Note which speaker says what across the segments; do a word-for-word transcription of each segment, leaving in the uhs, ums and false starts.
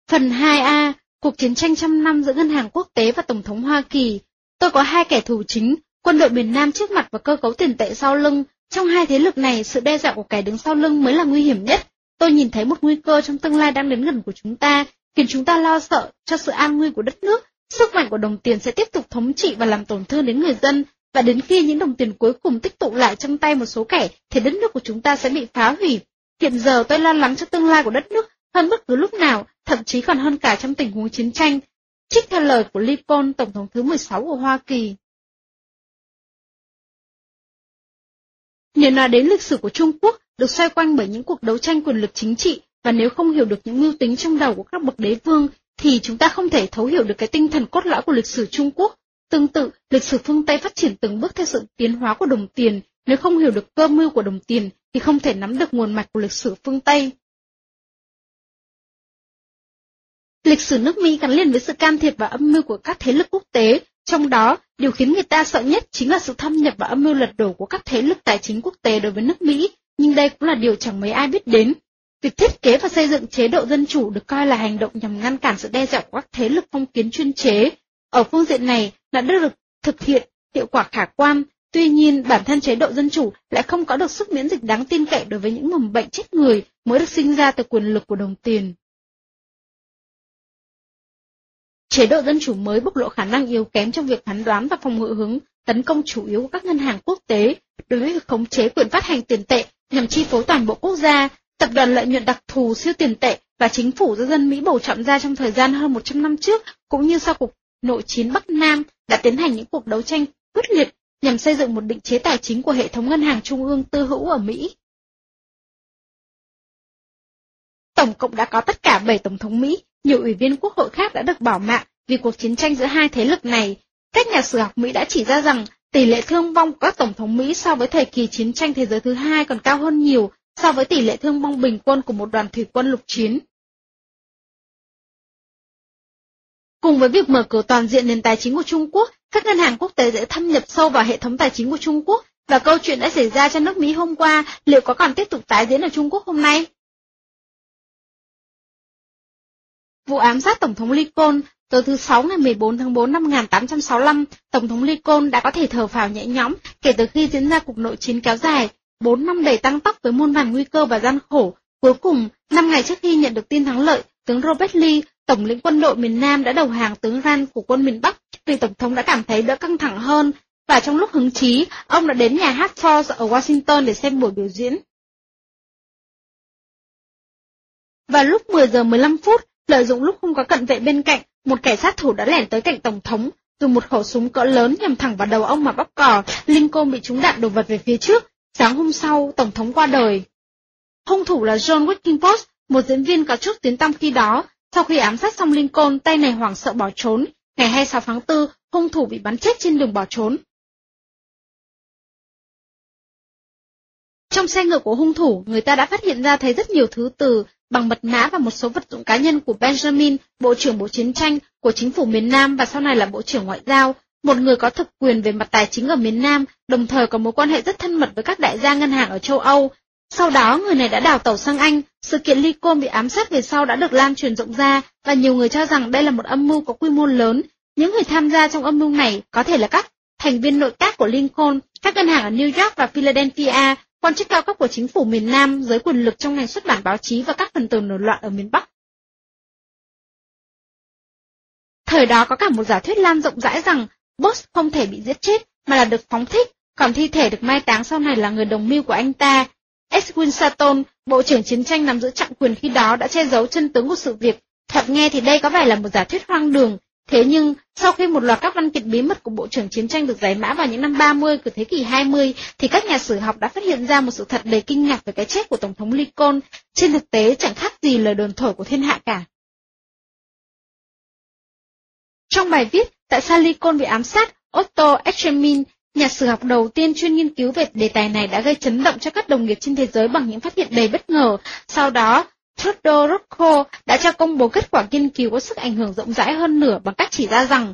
Speaker 1: Phần hai A, cuộc chiến tranh trăm năm giữa Ngân hàng Quốc tế và Tổng thống Hoa Kỳ. Tôi có hai kẻ thù chính, quân đội miền Nam trước mặt và cơ cấu tiền tệ sau lưng. Trong hai thế lực này, sự đe dọa của kẻ đứng sau lưng mới là nguy hiểm nhất. Tôi nhìn thấy một nguy cơ trong tương lai đang đến gần của chúng ta, khiến chúng ta lo sợ cho sự an nguy của đất nước. Sức mạnh của đồng tiền sẽ tiếp tục thống trị và làm tổn thương đến người dân, và đến khi những đồng tiền cuối cùng tích tụ lại trong tay một số kẻ, thì đất nước của chúng ta sẽ bị phá hủy. Hiện giờ tôi lo lắng cho tương lai của đất nước hơn bất cứ lúc nào, thậm chí còn hơn cả trong tình huống chiến tranh. Trích theo lời của Lincoln, Tổng thống thứ mười sáu của Hoa Kỳ. Nếu nói đến lịch sử của Trung Quốc, được xoay quanh bởi những cuộc đấu tranh quyền lực chính trị, và nếu không hiểu được những mưu tính trong đầu của các bậc đế vương, thì chúng ta không thể thấu hiểu được cái tinh thần cốt lõi của lịch sử Trung Quốc. Tương tự, lịch sử phương Tây phát triển từng bước theo sự tiến hóa của đồng tiền, nếu không hiểu được cơ mưu của đồng tiền, thì không thể nắm được nguồn mạch của lịch sử phương Tây. Lịch sử nước Mỹ gắn liền với sự can thiệp và âm mưu của các thế lực quốc tế, trong đó, điều khiến người ta sợ nhất chính là sự thâm nhập và âm mưu lật đổ của các thế lực tài chính quốc tế đối với nước Mỹ, nhưng đây cũng là điều chẳng mấy ai biết đến. Việc thiết kế và xây dựng chế độ dân chủ được coi là hành động nhằm ngăn cản sự đe dọa của các thế lực phong kiến chuyên chế. Ở phương diện này đã được thực hiện hiệu quả khả quan, tuy nhiên bản thân chế độ dân chủ lại không có được sức miễn dịch đáng tin cậy đối với những mầm bệnh chết người mới được sinh ra từ quyền lực của đồng tiền. Chế độ dân chủ mới bộc lộ khả năng yếu kém trong việc phán đoán và phòng ngự hướng tấn công chủ yếu của các ngân hàng quốc tế đối với việc khống chế quyền phát hành tiền tệ nhằm chi phối toàn bộ quốc gia. Tập đoàn lợi nhuận đặc thù siêu tiền tệ và chính phủ do dân Mỹ bầu chọn ra trong thời gian hơn một trăm năm trước, cũng như sau cuộc nội chiến Bắc Nam, đã tiến hành những cuộc đấu tranh quyết liệt nhằm xây dựng một định chế tài chính của hệ thống ngân hàng trung ương tư hữu ở Mỹ. Tổng cộng đã có tất cả bảy tổng thống Mỹ, nhiều ủy viên quốc hội khác đã được bỏ mạng vì cuộc chiến tranh giữa hai thế lực này. Các nhà sử học Mỹ đã chỉ ra rằng tỷ lệ thương vong của các tổng thống Mỹ so với thời kỳ chiến tranh thế giới thứ hai còn cao hơn nhiều so với tỷ lệ thương vong bình quân của một đoàn thủy quân lục chiến. Cùng với việc mở cửa toàn diện nền tài chính của Trung Quốc, các ngân hàng quốc tế sẽ thâm nhập sâu vào hệ thống tài chính của Trung Quốc, và câu chuyện đã xảy ra cho nước Mỹ hôm qua liệu có còn tiếp tục tái diễn ở Trung Quốc hôm nay? Vụ ám sát Tổng thống Lincoln. Tối thứ Sáu ngày mười bốn tháng tư năm một nghìn tám trăm sáu mươi lăm, Tổng thống Lincoln đã có thể thở phào nhẹ nhõm kể từ khi diễn ra cuộc nội chiến kéo dài bốn năm đầy tăng tốc với muôn vàn nguy cơ và gian khổ. Cuối cùng, năm ngày trước khi nhận được tin thắng lợi, tướng Robert Lee, tổng lĩnh quân đội miền Nam đã đầu hàng tướng Grant của quân miền Bắc, vì Tổng thống đã cảm thấy đỡ căng thẳng hơn, và trong lúc hứng chí, ông đã đến nhà hát Ford ở Washington để xem buổi biểu diễn. Vào lúc mười giờ mười lăm phút, lợi dụng lúc không có cận vệ bên cạnh, một kẻ sát thủ đã lẻn tới cạnh Tổng thống, dùng một khẩu súng cỡ lớn nhằm thẳng vào đầu ông mà bóp cò. Lincoln bị trúng đạn đổ vật về phía trước. Sáng hôm sau, Tổng thống qua đời. Hung thủ là John Wilkes, một diễn viên có chút tiếng tăm khi đó. Sau khi ám sát xong Lincoln, tay này hoảng sợ bỏ trốn. Ngày hai mươi sáu tháng tư, hung thủ bị bắn chết trên đường bỏ trốn. Trong xe ngựa của hung thủ, người ta đã phát hiện ra thấy rất nhiều thứ từ bằng mật mã và một số vật dụng cá nhân của Benjamin, Bộ trưởng Bộ Chiến tranh của chính phủ miền Nam và sau này là Bộ trưởng Ngoại giao, một người có thực quyền về mặt tài chính ở miền Nam, đồng thời có mối quan hệ rất thân mật với các đại gia ngân hàng ở châu Âu. Sau đó, người này đã đào tẩu sang Anh. Sự kiện Lincoln bị ám sát về sau đã được lan truyền rộng ra, và nhiều người cho rằng đây là một âm mưu có quy mô lớn. Những người tham gia trong âm mưu này có thể là các thành viên nội các của Lincoln, các ngân hàng ở New York và Philadelphia, quan chức cao cấp của chính phủ miền Nam, giới quyền lực trong ngành xuất bản báo chí và các phần tử nổi loạn ở miền Bắc. Thời đó có cả một giả thuyết lan rộng rãi rằng Bush không thể bị giết chết mà là được phóng thích, còn thi thể được mai táng sau này là người đồng mưu của anh ta. Edwin Stanton, Bộ trưởng Chiến tranh nắm giữ trọng quyền khi đó, đã che giấu chân tướng của sự việc. Thoạt nghe thì đây có vẻ là một giả thuyết hoang đường. Thế nhưng, sau khi một loạt các văn kiện bí mật của Bộ trưởng Chiến tranh được giải mã vào những năm ba mươi của thế kỷ hai mươi, thì các nhà sử học đã phát hiện ra một sự thật đầy kinh ngạc về cái chết của Tổng thống Lincoln. Trên thực tế chẳng khác gì lời đồn thổi của thiên hạ cả. Trong bài viết Tại sao Lincoln bị ám sát, Otto Echermin, nhà sử học đầu tiên chuyên nghiên cứu về đề tài này, đã gây chấn động cho các đồng nghiệp trên thế giới bằng những phát hiện đầy bất ngờ. Sau đó, Theodore Roosevelt đã cho công bố kết quả nghiên cứu có sức ảnh hưởng rộng rãi hơn nữa bằng cách chỉ ra rằng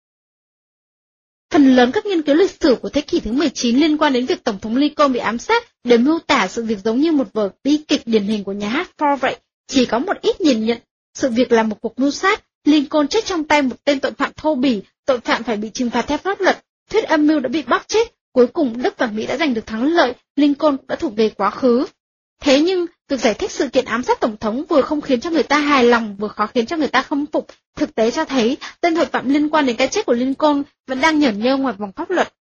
Speaker 1: phần lớn các nghiên cứu lịch sử của thế kỷ thứ mười chín liên quan đến việc Tổng thống Lincoln bị ám sát đều miêu tả sự việc giống như một vở bi kịch điển hình của nhà hát Ford vậy. Chỉ có một ít nhìn nhận sự việc là một cuộc mưu sát, Lincoln chết trong tay một tên tội phạm thô bỉ, tội phạm phải bị trừng phạt theo pháp luật, thuyết âm mưu đã bị bóp chết, cuối cùng Đức và Mỹ đã giành được thắng lợi, Lincoln cũng đã thuộc về quá khứ. Thế nhưng, việc giải thích sự kiện ám sát tổng thống vừa không khiến cho người ta hài lòng, vừa khó khiến cho người ta khâm phục, thực tế cho thấy tên tội phạm liên quan đến cái chết của Lincoln vẫn đang nhởn nhơ ngoài vòng pháp luật.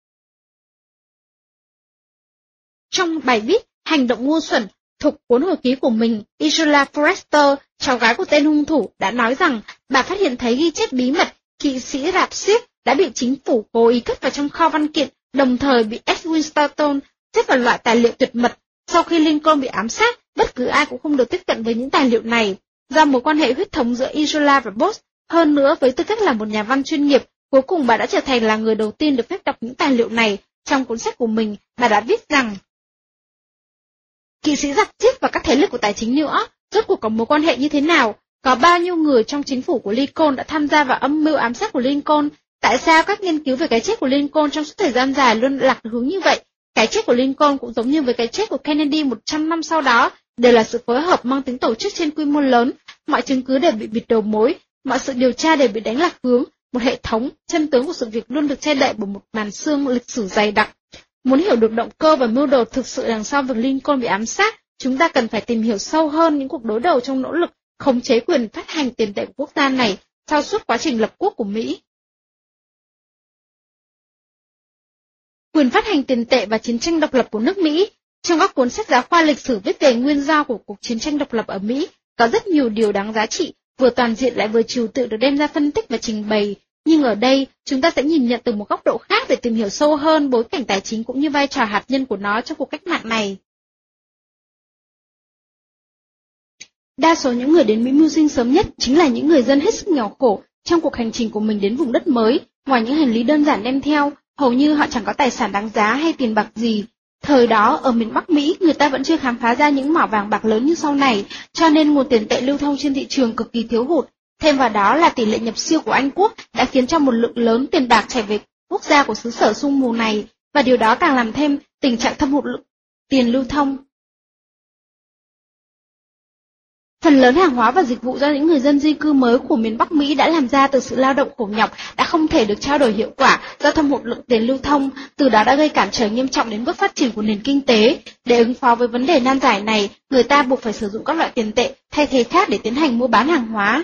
Speaker 1: Trong bài viết Hành động ngu xuẩn, thuộc cuốn hồi ký của mình, Isola Forrester, cháu gái của tên hung thủ, đã nói rằng bà phát hiện thấy ghi chép bí mật kỵ sĩ rạp xiếc đã bị chính phủ cố ý cất vào trong kho văn kiện, đồng thời bị Edwin Stanton xếp vào loại tài liệu tuyệt mật. Sau khi Lincoln bị ám sát, bất cứ ai cũng không được tiếp cận với những tài liệu này. Do mối quan hệ huyết thống giữa Isola và Bose, hơn nữa với tư cách là một nhà văn chuyên nghiệp, cuối cùng bà đã trở thành là người đầu tiên được phép đọc những tài liệu này. Trong cuốn sách của mình, bà đã viết rằng kỵ sĩ giặc xiếc và các thế lực của tài chính nữa, rốt cuộc có mối quan hệ như thế nào? Có bao nhiêu người trong chính phủ của Lincoln đã tham gia vào âm mưu ám sát của Lincoln? Tại sao các nghiên cứu về cái chết của Lincoln trong suốt thời gian dài luôn lạc hướng như vậy? Cái chết của Lincoln cũng giống như với cái chết của Kennedy một trăm năm sau đó, đều là sự phối hợp mang tính tổ chức trên quy mô lớn, mọi chứng cứ đều bị bịt đầu mối, mọi sự điều tra đều bị đánh lạc hướng, một hệ thống, chân tướng của sự việc luôn được che đậy bởi một màn xương lịch sử dày đặc. Muốn hiểu được động cơ và mưu đồ thực sự đằng sau việc Lincoln bị ám sát, chúng ta cần phải tìm hiểu sâu hơn những cuộc đối đầu trong nỗ lực khống chế quyền phát hành tiền tệ của quốc gia này sau suốt quá trình lập quốc của Mỹ. Quyền phát hành tiền tệ và chiến tranh độc lập của nước Mỹ. Trong các cuốn sách giáo khoa lịch sử viết về nguyên do của cuộc chiến tranh độc lập ở Mỹ, có rất nhiều điều đáng giá trị, vừa toàn diện lại vừa trừu tượng được đem ra phân tích và trình bày. Nhưng ở đây, chúng ta sẽ nhìn nhận từ một góc độ khác để tìm hiểu sâu hơn bối cảnh tài chính cũng như vai trò hạt nhân của nó trong cuộc cách mạng này. Đa số những người đến Mỹ mưu sinh sớm nhất chính là những người dân hết sức nghèo khổ trong cuộc hành trình của mình đến vùng đất mới. Ngoài những hành lý đơn giản đem theo, hầu như họ chẳng có tài sản đáng giá hay tiền bạc gì. Thời đó, ở miền Bắc Mỹ, người ta vẫn chưa khám phá ra những mỏ vàng bạc lớn như sau này, cho nên nguồn tiền tệ lưu thông trên thị trường cực kỳ thiếu hụt. Thêm vào đó là tỷ lệ nhập siêu của Anh Quốc đã khiến cho một lượng lớn tiền bạc chảy về quốc gia của xứ sở sương mù này, và điều đó càng làm thêm tình trạng thâm hụt lượng tiền lưu thông. Phần lớn hàng hóa và dịch vụ do những người dân di cư mới của miền Bắc Mỹ đã làm ra từ sự lao động khổ nhọc đã không thể được trao đổi hiệu quả do thâm hụt lượng tiền lưu thông, từ đó đã gây cản trở nghiêm trọng đến bước phát triển của nền kinh tế. Để ứng phó với vấn đề nan giải này, người ta buộc phải sử dụng các loại tiền tệ thay thế khác để tiến hành mua bán hàng hóa.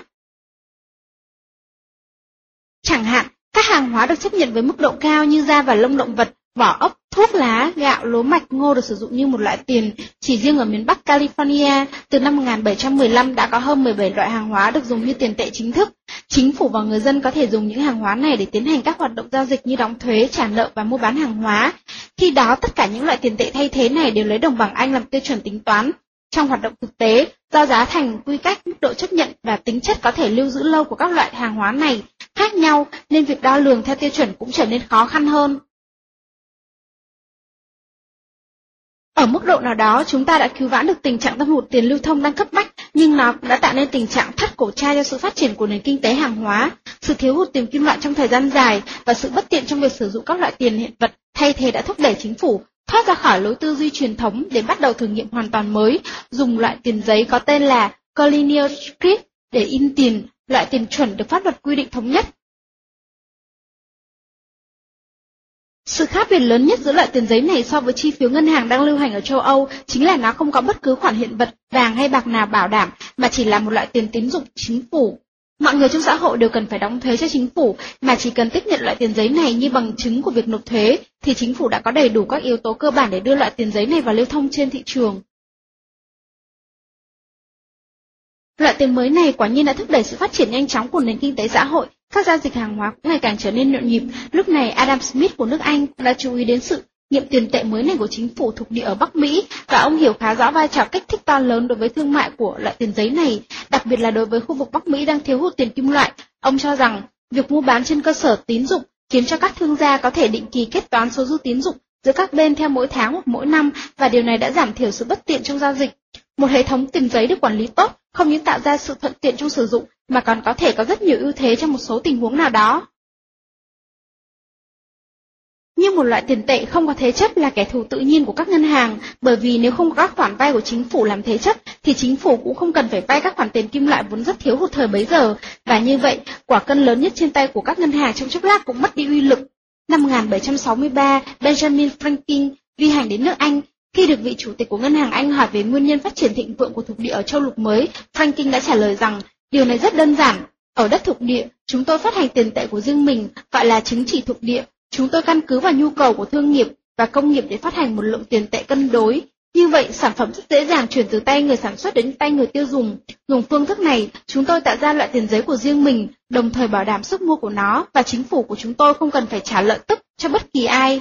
Speaker 1: Chẳng hạn, các hàng hóa được chấp nhận với mức độ cao như da và lông động vật, vỏ ốc, thuốc lá, gạo, lúa mạch, ngô được sử dụng như một loại tiền. Chỉ riêng ở miền Bắc California, từ năm một nghìn bảy trăm mười lăm đã có hơn mười bảy loại hàng hóa được dùng như tiền tệ chính thức. Chính phủ và người dân có thể dùng những hàng hóa này để tiến hành các hoạt động giao dịch như đóng thuế, trả nợ và mua bán hàng hóa. Khi đó, tất cả những loại tiền tệ thay thế này đều lấy đồng bảng Anh làm tiêu chuẩn tính toán. Trong hoạt động thực tế, do giá thành, quy cách, mức độ chấp nhận và tính chất có thể lưu giữ lâu của các loại hàng hóa này khác nhau, nên việc đo lường theo tiêu chuẩn cũng trở nên khó khăn hơn. Ở mức độ nào đó, chúng ta đã cứu vãn được tình trạng thâm hụt tiền lưu thông đang cấp bách, nhưng nó cũng đã tạo nên tình trạng thắt cổ trai cho sự phát triển của nền kinh tế hàng hóa. Sự thiếu hụt tiền kim loại trong thời gian dài và sự bất tiện trong việc sử dụng các loại tiền hiện vật thay thế đã thúc đẩy chính phủ thoát ra khỏi lối tư duy truyền thống để bắt đầu thử nghiệm hoàn toàn mới, dùng loại tiền giấy có tên là colonial script để in tiền, loại tiền chuẩn được pháp luật quy định thống nhất. Sự khác biệt lớn nhất giữa loại tiền giấy này so với chi phiếu ngân hàng đang lưu hành ở châu Âu chính là nó không có bất cứ khoản hiện vật, vàng hay bạc nào bảo đảm, mà chỉ là một loại tiền tín dụng chính phủ. Mọi người trong xã hội đều cần phải đóng thuế cho chính phủ, mà chỉ cần tiếp nhận loại tiền giấy này như bằng chứng của việc nộp thuế, thì chính phủ đã có đầy đủ các yếu tố cơ bản để đưa loại tiền giấy này vào lưu thông trên thị trường. Loại tiền mới này quả nhiên đã thúc đẩy sự phát triển nhanh chóng của nền kinh tế xã hội, các giao dịch hàng hóa cũng ngày càng trở nên nhộn nhịp. Lúc này Adam Smith của nước Anh đã chú ý đến sự nghiệm tiền tệ mới này của chính phủ thuộc địa ở Bắc Mỹ, và ông hiểu khá rõ vai trò kích thích to lớn đối với thương mại của loại tiền giấy này, đặc biệt là đối với khu vực Bắc Mỹ đang thiếu hụt tiền kim loại. Ông cho rằng việc mua bán trên cơ sở tín dụng khiến cho các thương gia có thể định kỳ kết toán số dư tín dụng giữa các bên theo mỗi tháng hoặc mỗi năm, và điều này đã giảm thiểu sự bất tiện trong giao dịch. Một hệ thống tiền giấy được quản lý tốt không những tạo ra sự thuận tiện trong sử dụng, mà còn có thể có rất nhiều ưu thế trong một số tình huống nào đó. như một loại tiền tệ không có thế chấp là kẻ thù tự nhiên của các ngân hàng, bởi vì nếu không có các khoản vay của chính phủ làm thế chấp thì chính phủ cũng không cần phải vay các khoản tiền kim loại vốn rất thiếu hụt thời bấy giờ, và như vậy, quả cân lớn nhất trên tay của các ngân hàng trong chốc lát cũng mất đi uy lực. Năm một nghìn bảy trăm sáu mươi ba, Benjamin Franklin vi hành đến nước Anh. Khi được vị chủ tịch của ngân hàng Anh hỏi về nguyên nhân phát triển thịnh vượng của thuộc địa ở châu lục mới, Franklin đã trả lời rằng, điều này rất đơn giản. Ở đất thuộc địa, chúng tôi phát hành tiền tệ của riêng mình, gọi là chứng chỉ thuộc địa. Chúng tôi căn cứ vào nhu cầu của thương nghiệp và công nghiệp để phát hành một lượng tiền tệ cân đối. Như vậy, sản phẩm rất dễ dàng chuyển từ tay người sản xuất đến tay người tiêu dùng. Dùng phương thức này, chúng tôi tạo ra loại tiền giấy của riêng mình, đồng thời bảo đảm sức mua của nó, và chính phủ của chúng tôi không cần phải trả lợi tức cho bất kỳ ai.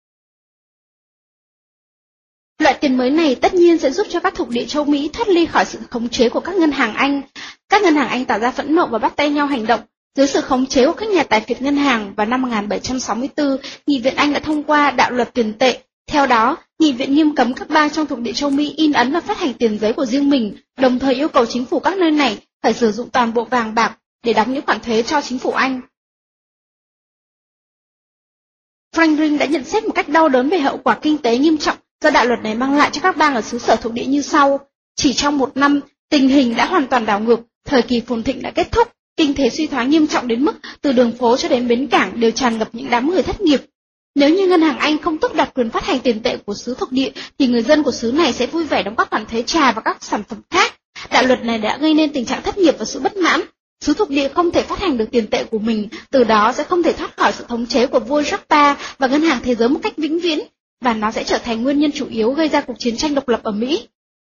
Speaker 1: Loại tiền mới này tất nhiên sẽ giúp cho các thuộc địa châu Mỹ thoát ly khỏi sự khống chế của các ngân hàng Anh. Các ngân hàng Anh tỏ ra phẫn nộ và bắt tay nhau hành động. Dưới sự khống chế của các nhà tài phiệt ngân hàng, vào năm một nghìn bảy trăm sáu mươi tư, Nghị viện Anh đã thông qua đạo luật tiền tệ. Theo đó, Nghị viện nghiêm cấm các bang trong thuộc địa châu Mỹ in ấn và phát hành tiền giấy của riêng mình, đồng thời yêu cầu chính phủ các nơi này phải sử dụng toàn bộ vàng bạc để đóng những khoản thuế cho chính phủ Anh. Franklin đã nhận xét một cách đau đớn về hậu quả kinh tế nghiêm trọng do đạo luật này mang lại cho các bang ở xứ sở thuộc địa như sau. Chỉ trong một năm, tình hình đã hoàn toàn đảo ngược, thời kỳ phồn thịnh đã kết thúc, kinh tế suy thoái nghiêm trọng đến mức từ đường phố cho đến bến cảng đều tràn ngập những đám người thất nghiệp. Nếu như ngân hàng Anh không tước đoạt quyền phát hành tiền tệ của xứ thuộc địa, thì người dân của xứ này sẽ vui vẻ đóng các khoản thuế trà và các sản phẩm khác. Đạo luật này đã gây nên tình trạng thất nghiệp và sự bất mãn. Xứ thuộc địa không thể phát hành được tiền tệ của mình, từ đó sẽ không thể thoát khỏi sự thống chế của vua Jacques và ngân hàng thế giới một cách vĩnh viễn, và nó sẽ trở thành nguyên nhân chủ yếu gây ra cuộc chiến tranh độc lập ở Mỹ.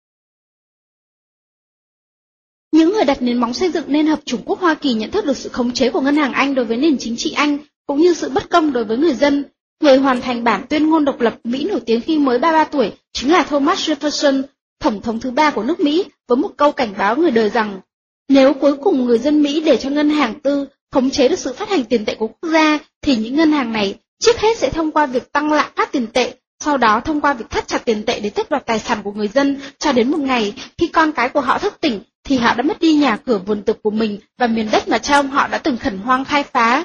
Speaker 1: Những người đặt nền móng xây dựng nên hợp chủng quốc Hoa Kỳ nhận thức được sự khống chế của ngân hàng Anh đối với nền chính trị Anh, cũng như sự bất công đối với người dân. Người hoàn thành bản tuyên ngôn độc lập Mỹ nổi tiếng khi mới ba mươi ba tuổi chính là Thomas Jefferson, tổng thống thứ ba của nước Mỹ, với một câu cảnh báo người đời rằng, nếu cuối cùng người dân Mỹ để cho ngân hàng tư khống chế được sự phát hành tiền tệ của quốc gia, thì những ngân hàng này trước hết sẽ thông qua việc tăng lạm phát tiền tệ, sau đó thông qua việc thắt chặt tiền tệ để tước đoạt tài sản của người dân, cho đến một ngày khi con cái của họ thức tỉnh thì họ đã mất đi nhà cửa vườn tược của mình và miền đất mà cha ông họ đã từng khẩn hoang khai phá.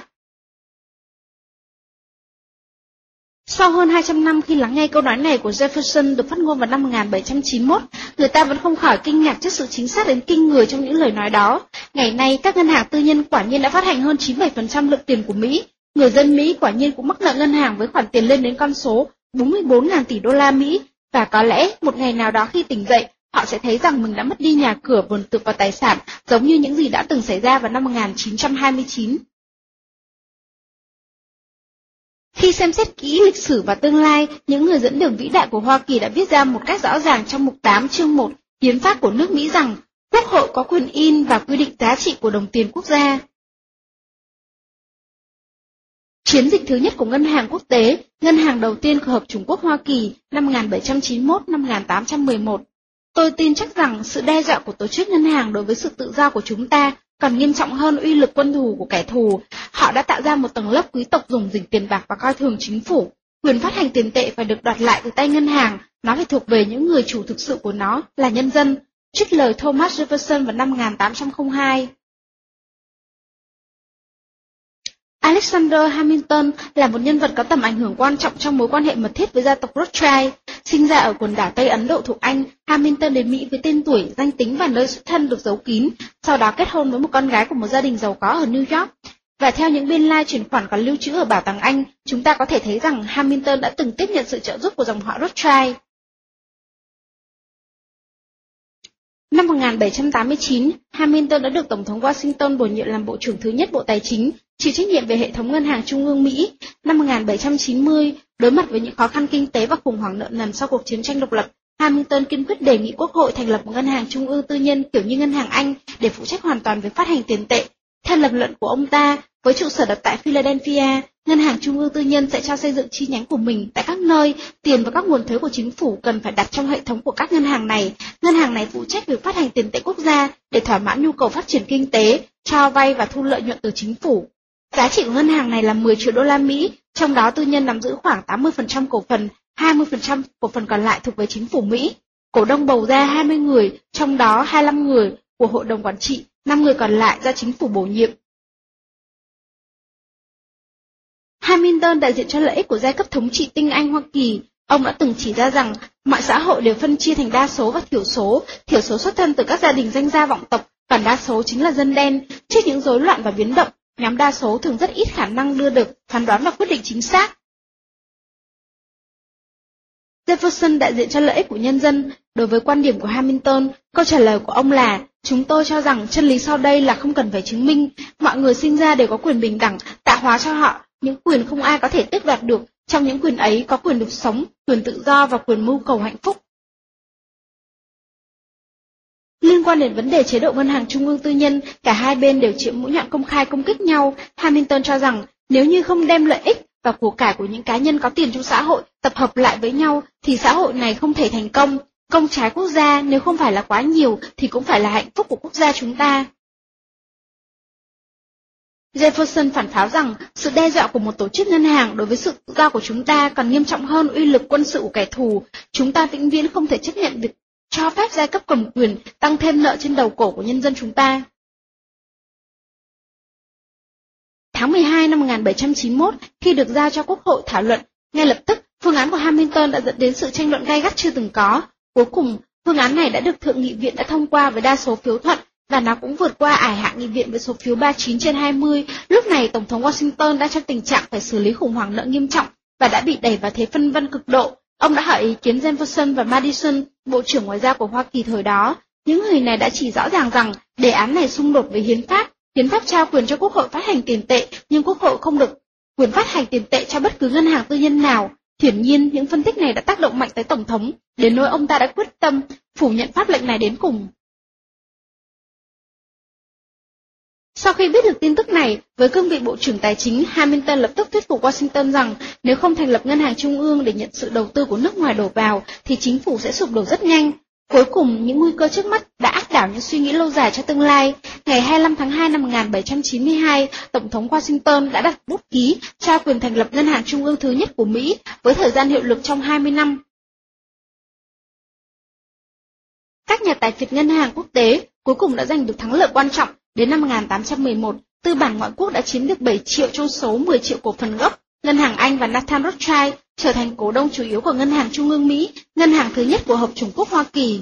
Speaker 1: Sau hơn hai trăm năm khi lắng nghe câu nói này của Jefferson được phát ngôn vào năm một nghìn bảy trăm chín mươi mốt, người ta vẫn không khỏi kinh ngạc trước sự chính xác đến kinh người trong những lời nói đó. Ngày nay, các ngân hàng tư nhân quả nhiên đã phát hành hơn chín mươi bảy phần trăm lượng tiền của Mỹ. Người dân Mỹ quả nhiên cũng mắc nợ ngân hàng với khoản tiền lên đến con số bốn mươi bốn nghìn tỷ đô la Mỹ, và có lẽ một ngày nào đó khi tỉnh dậy, họ sẽ thấy rằng mình đã mất đi nhà cửa, vườn tược và tài sản, giống như những gì đã từng xảy ra vào năm một nghìn chín trăm hai mươi chín. Khi xem xét kỹ lịch sử và tương lai, những người dẫn đường vĩ đại của Hoa Kỳ đã viết ra một cách rõ ràng trong mục tám chương một Hiến pháp của nước Mỹ rằng Quốc hội có quyền in và quy định giá trị của đồng tiền quốc gia. Chiến dịch thứ nhất của Ngân hàng Quốc tế, ngân hàng đầu tiên của Hợp chủng quốc Hoa Kỳ năm một nghìn bảy trăm chín mươi mốt đến năm một nghìn tám trăm mười một. Tôi tin chắc rằng sự đe dọa của tổ chức ngân hàng đối với sự tự do của chúng ta còn nghiêm trọng hơn uy lực quân thù của kẻ thù. Họ đã tạo ra một tầng lớp quý tộc dùng dình tiền bạc và coi thường chính phủ. Quyền phát hành tiền tệ phải được đoạt lại từ tay ngân hàng, nó phải thuộc về những người chủ thực sự của nó là nhân dân. Trích lời Thomas Jefferson vào năm một nghìn tám trăm lẻ hai. Alexander Hamilton là một nhân vật có tầm ảnh hưởng quan trọng trong mối quan hệ mật thiết với gia tộc Rothschild. Sinh ra ở quần đảo Tây Ấn Độ thuộc Anh, Hamilton đến Mỹ với tên tuổi, danh tính và nơi xuất thân được giấu kín, sau đó kết hôn với một con gái của một gia đình giàu có ở New York. Và theo những biên lai chuyển khoản còn lưu trữ ở Bảo tàng Anh, chúng ta có thể thấy rằng Hamilton đã từng tiếp nhận sự trợ giúp của dòng họ Rothschild. Năm một nghìn bảy trăm tám mươi chín, Hamilton đã được Tổng thống Washington bổ nhiệm làm Bộ trưởng thứ nhất Bộ Tài chính, chịu trách nhiệm về hệ thống ngân hàng trung ương Mỹ. Năm một nghìn bảy trăm chín mươi, đối mặt với những khó khăn kinh tế và khủng hoảng nợ nần sau cuộc chiến tranh độc lập, Hamilton kiên quyết đề nghị Quốc hội thành lập một ngân hàng trung ương tư nhân kiểu như ngân hàng Anh để phụ trách hoàn toàn về phát hành tiền tệ. Theo lập luận của ông ta, với trụ sở đặt tại Philadelphia, ngân hàng trung ương tư nhân sẽ cho xây dựng chi nhánh của mình tại các nơi, tiền và các nguồn thuế của chính phủ cần phải đặt trong hệ thống của các ngân hàng này. Ngân hàng này phụ trách việc phát hành tiền tệ quốc gia để thỏa mãn nhu cầu phát triển kinh tế, cho vay và thu lợi nhuận từ chính phủ. Giá trị của ngân hàng này là mười triệu đô la Mỹ, trong đó tư nhân nắm giữ khoảng tám mươi phần trăm cổ phần, hai mươi phần trăm cổ phần còn lại thuộc về chính phủ Mỹ. Cổ đông bầu ra hai mươi người, trong đó hai mươi lăm người của hội đồng quản trị, năm người còn lại do chính phủ bổ nhiệm. Hamilton đại diện cho lợi ích của giai cấp thống trị tinh Anh Hoa Kỳ. Ông đã từng chỉ ra rằng mọi xã hội đều phân chia thành đa số và thiểu số, thiểu số xuất thân từ các gia đình danh gia vọng tộc, còn đa số chính là dân đen. Trước những rối loạn và biến động, nhóm đa số thường rất ít khả năng đưa được phán đoán và quyết định chính xác. Jefferson đại diện cho lợi ích của nhân dân. Đối với quan điểm của Hamilton, câu trả lời của ông là: chúng tôi cho rằng chân lý sau đây là không cần phải chứng minh, mọi người sinh ra đều có quyền bình đẳng, tạo hóa cho họ những quyền không ai có thể tước đoạt được. Trong những quyền ấy có quyền được sống, quyền tự do và quyền mưu cầu hạnh phúc. Liên quan đến vấn đề chế độ ngân hàng trung ương tư nhân, cả hai bên đều chịu mũi nhọn công khai công kích nhau. Hamilton cho rằng nếu như không đem lợi ích và của cải của những cá nhân có tiền trong xã hội tập hợp lại với nhau thì xã hội này không thể thành công. Công trái quốc gia nếu không phải là quá nhiều thì cũng phải là hạnh phúc của quốc gia chúng ta. Jefferson phản pháo rằng sự đe dọa của một tổ chức ngân hàng đối với sự tự do của chúng ta còn nghiêm trọng hơn uy lực quân sự của kẻ thù. Chúng ta vĩnh viễn không thể chấp nhận việc cho phép giai cấp cầm quyền tăng thêm nợ trên đầu cổ của nhân dân chúng ta. Tháng mười hai năm một nghìn bảy trăm chín mươi mốt, khi được giao cho Quốc hội thảo luận, ngay lập tức phương án của Hamilton đã dẫn đến sự tranh luận gay gắt chưa từng có. Cuối cùng, phương án này đã được Thượng nghị viện đã thông qua với đa số phiếu thuận, và nó cũng vượt qua ải hạ nghị viện với số phiếu ba mươi chín trên hai mươi. Lúc này, Tổng thống Washington đang trong tình trạng phải xử lý khủng hoảng nợ nghiêm trọng và đã bị đẩy vào thế phân vân cực độ. Ông đã hỏi ý kiến Jefferson và Madison, Bộ trưởng Ngoại giao của Hoa Kỳ thời đó. Những người này đã chỉ rõ ràng rằng đề án này xung đột với hiến pháp. Hiến pháp trao quyền cho Quốc hội phát hành tiền tệ, nhưng Quốc hội không được quyền phát hành tiền tệ cho bất cứ ngân hàng tư nhân nào. Hiển nhiên, những phân tích này đã tác động mạnh tới Tổng thống, đến nỗi ông ta đã quyết tâm phủ nhận pháp lệnh này đến cùng. Sau khi biết được tin tức này, với cương vị Bộ trưởng Tài chính, Hamilton lập tức thuyết phục Washington rằng nếu không thành lập ngân hàng trung ương để nhận sự đầu tư của nước ngoài đổ vào, thì chính phủ sẽ sụp đổ rất nhanh. Cuối cùng, những nguy cơ trước mắt đã áp đảo những suy nghĩ lâu dài cho tương lai. Ngày hai mươi lăm tháng hai năm một nghìn bảy trăm chín mươi hai, Tổng thống Washington đã đặt bút ký trao quyền thành lập ngân hàng trung ương thứ nhất của Mỹ với thời gian hiệu lực trong hai mươi năm. Các nhà tài phiệt ngân hàng quốc tế cuối cùng đã giành được thắng lợi quan trọng. Đến năm một nghìn tám trăm mười một, tư bản ngoại quốc đã chiếm được bảy triệu trong số mười triệu cổ phần gốc. Ngân hàng Anh và Nathan Rothschild trở thành cổ đông chủ yếu của Ngân hàng Trung ương Mỹ, ngân hàng thứ nhất của Hợp chủng quốc Hoa Kỳ.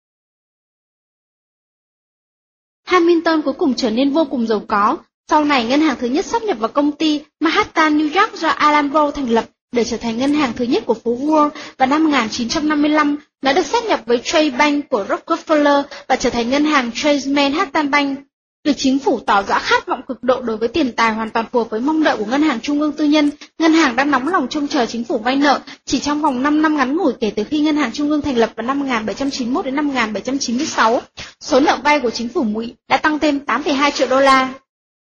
Speaker 1: Hamilton cuối cùng trở nên vô cùng giàu có. Sau này, ngân hàng thứ nhất sáp nhập vào công ty Manhattan, New York do Alan Brown thành lập để trở thành ngân hàng thứ nhất của phố Wall. Và năm một nghìn chín trăm năm mươi lăm, nó được sáp nhập với Chase Bank của Rockefeller và trở thành ngân hàng Chase Manhattan Bank. Việc chính phủ tỏ rõ khát vọng cực độ đối với tiền tài hoàn toàn phù hợp với mong đợi của ngân hàng trung ương tư nhân. Ngân hàng đang nóng lòng trông chờ chính phủ vay nợ. Chỉ trong vòng năm năm ngắn ngủi kể từ khi ngân hàng trung ương thành lập vào năm một nghìn bảy trăm chín mươi mốt đến năm một nghìn bảy trăm chín mươi sáu, số nợ vay của chính phủ Mỹ đã tăng thêm tám phẩy hai triệu đô la.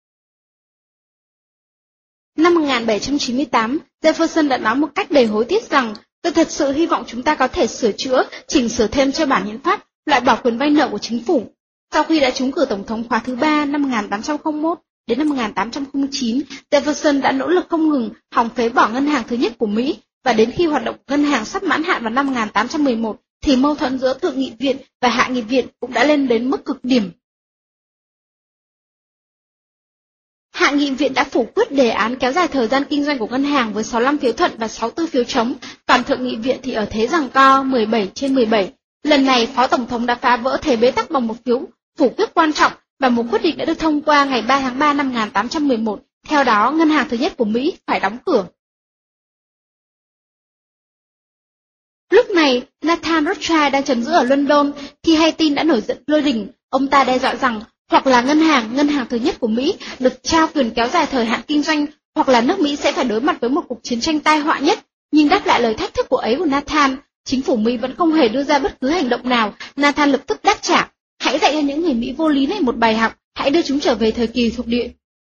Speaker 1: Năm một nghìn bảy trăm chín mươi tám, Jefferson đã nói một cách đầy hối tiếc rằng tôi thật sự hy vọng chúng ta có thể sửa chữa, chỉnh sửa thêm cho bản hiến pháp, loại bỏ quyền vay nợ của chính phủ. Sau khi đã trúng cử tổng thống khóa thứ ba năm một nghìn tám trăm lẻ mốt đến năm một nghìn tám trăm lẻ chín, Jefferson đã nỗ lực không ngừng hòng phế bỏ ngân hàng thứ nhất của Mỹ, và đến khi hoạt động ngân hàng sắp mãn hạn vào năm một nghìn tám trăm mười một, thì mâu thuẫn giữa Thượng nghị viện và Hạ nghị viện cũng đã lên đến mức cực điểm. Hạ nghị viện đã phủ quyết đề án kéo dài thời gian kinh doanh của ngân hàng với sáu mươi lăm phiếu thuận và sáu mươi tư phiếu chống, còn Thượng nghị viện thì ở thế giằng co mười bảy trên mười bảy. Lần này, Phó Tổng thống đã phá vỡ thế bế tắc bằng một phiếu phủ quyết quan trọng, và một quyết định đã được thông qua ngày ba tháng ba năm một nghìn tám trăm mười một. Theo đó, ngân hàng thứ nhất của Mỹ phải đóng cửa. Lúc này, Nathan Rothschild đang trấn giữ ở London. Khi hay tin đã nổi giận lôi đình, ông ta đe dọa rằng hoặc là ngân hàng, ngân hàng thứ nhất của Mỹ được trao quyền kéo dài thời hạn kinh doanh, hoặc là nước Mỹ sẽ phải đối mặt với một cuộc chiến tranh tai họa nhất. Nhưng đáp lại lời thách thức của ấy của Nathan, chính phủ Mỹ vẫn không hề đưa ra bất cứ hành động nào. Nathan lập tức đáp trả: hãy dạy cho những người Mỹ vô lý này một bài học, hãy đưa chúng trở về thời kỳ thuộc địa.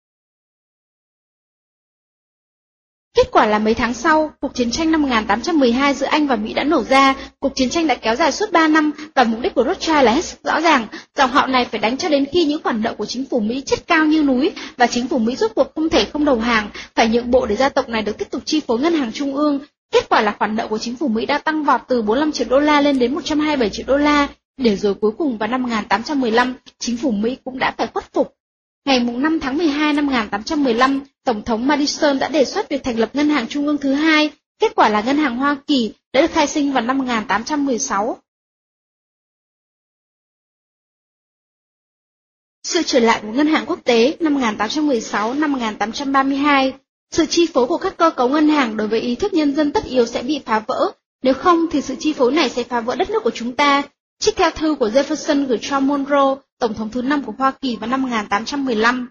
Speaker 1: Kết quả là mấy tháng sau, cuộc chiến tranh năm một nghìn tám trăm mười hai giữa Anh và Mỹ đã nổ ra. Cuộc chiến tranh đã kéo dài suốt ba năm, và mục đích của Rothschild là hết sức rõ ràng. Dòng họ này phải đánh cho đến khi những khoản nợ của chính phủ Mỹ chất cao như núi, và chính phủ Mỹ rốt cuộc không thể không đầu hàng, phải nhượng bộ để gia tộc này được tiếp tục chi phối ngân hàng trung ương. Kết quả là khoản nợ của chính phủ Mỹ đã tăng vọt từ bốn mươi lăm triệu đô la lên đến một trăm hai mươi bảy triệu đô la, để rồi cuối cùng vào năm một nghìn tám trăm mười lăm, chính phủ Mỹ cũng đã phải khuất phục. Ngày năm tháng mười hai năm một nghìn tám trăm mười lăm, Tổng thống Madison đã đề xuất việc thành lập ngân hàng trung ương thứ hai, kết quả là ngân hàng Hoa Kỳ đã được khai sinh vào năm một nghìn tám trăm mười sáu. Sự trở lại của ngân hàng quốc tế năm một nghìn tám trăm mười sáu năm một nghìn tám trăm ba mươi hai, sự chi phối của các cơ cấu ngân hàng đối với ý thức nhân dân tất yếu sẽ bị phá vỡ, nếu không thì sự chi phối này sẽ phá vỡ đất nước của chúng ta. Trích theo thư của Jefferson gửi cho Monroe, Tổng thống thứ năm của Hoa Kỳ vào năm một nghìn tám trăm mười lăm.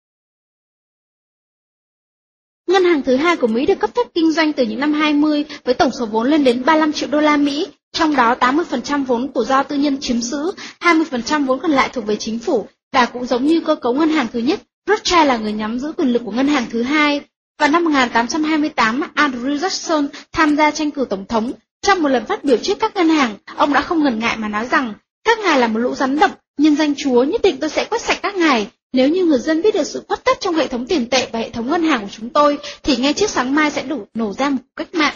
Speaker 1: Ngân hàng thứ hai của Mỹ được cấp phép kinh doanh từ những năm hai mươi với tổng số vốn lên đến ba mươi lăm triệu đô la Mỹ, trong đó tám mươi phần trăm vốn của do tư nhân chiếm giữ, hai mươi phần trăm vốn còn lại thuộc về chính phủ, và cũng giống như cơ cấu ngân hàng thứ nhất, Rothschild là người nắm giữ quyền lực của ngân hàng thứ hai. Vào năm một nghìn tám trăm hai mươi tám, Andrew Jackson tham gia tranh cử tổng thống. Trong một lần phát biểu trước các ngân hàng, ông đã không ngần ngại mà nói rằng, các ngài là một lũ rắn độc, nhân danh Chúa nhất định tôi sẽ quét sạch các ngài. Nếu như người dân biết được sự khuất tất trong hệ thống tiền tệ và hệ thống ngân hàng của chúng tôi, thì ngay trước sáng mai sẽ đủ nổ ra một cách mạng.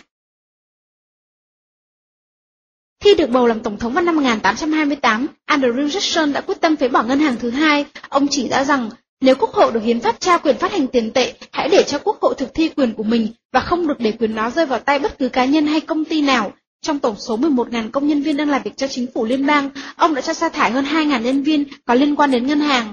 Speaker 1: Khi được bầu làm tổng thống vào năm một nghìn tám trăm hai mươi tám, Andrew Jackson đã quyết tâm phế bỏ ngân hàng thứ hai. Ông chỉ ra rằng, nếu quốc hội được hiến pháp trao quyền phát hành tiền tệ, hãy để cho quốc hội thực thi quyền của mình và không được để quyền đó rơi vào tay bất cứ cá nhân hay công ty nào. Trong tổng số mười một nghìn công nhân viên đang làm việc cho chính phủ liên bang, ông đã cho sa thải hơn hai nghìn nhân viên có liên quan đến ngân hàng.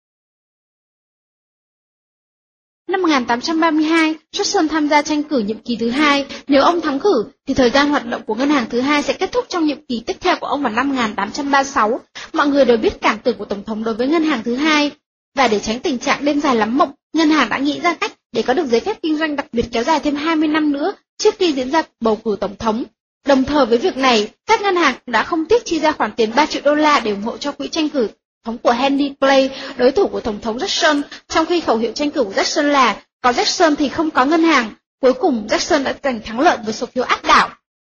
Speaker 1: Năm một nghìn tám trăm ba mươi hai, Jackson tham gia tranh cử nhiệm kỳ thứ hai. Nếu ông thắng cử, thì thời gian hoạt động của ngân hàng thứ hai sẽ kết thúc trong nhiệm kỳ tiếp theo của ông vào năm một nghìn tám trăm ba mươi sáu. Mọi người đều biết cảm tưởng của tổng thống đối với ngân hàng thứ hai. Và để tránh tình trạng đêm dài lắm mộng, ngân hàng đã nghĩ ra cách để có được giấy phép kinh doanh đặc biệt kéo dài thêm hai mươi năm nữa trước khi diễn ra bầu cử tổng thống. Đồng thời với việc này, các ngân hàng đã không tiếc chi ra khoản tiền ba triệu đô la để ủng hộ cho quỹ tranh cử thống của Henry Clay, đối thủ của tổng thống Jackson, trong khi khẩu hiệu tranh cử của Jackson là có Jackson thì không có ngân hàng. Cuối cùng, Jackson đã giành thắng lợi với số phiếu áp đảo.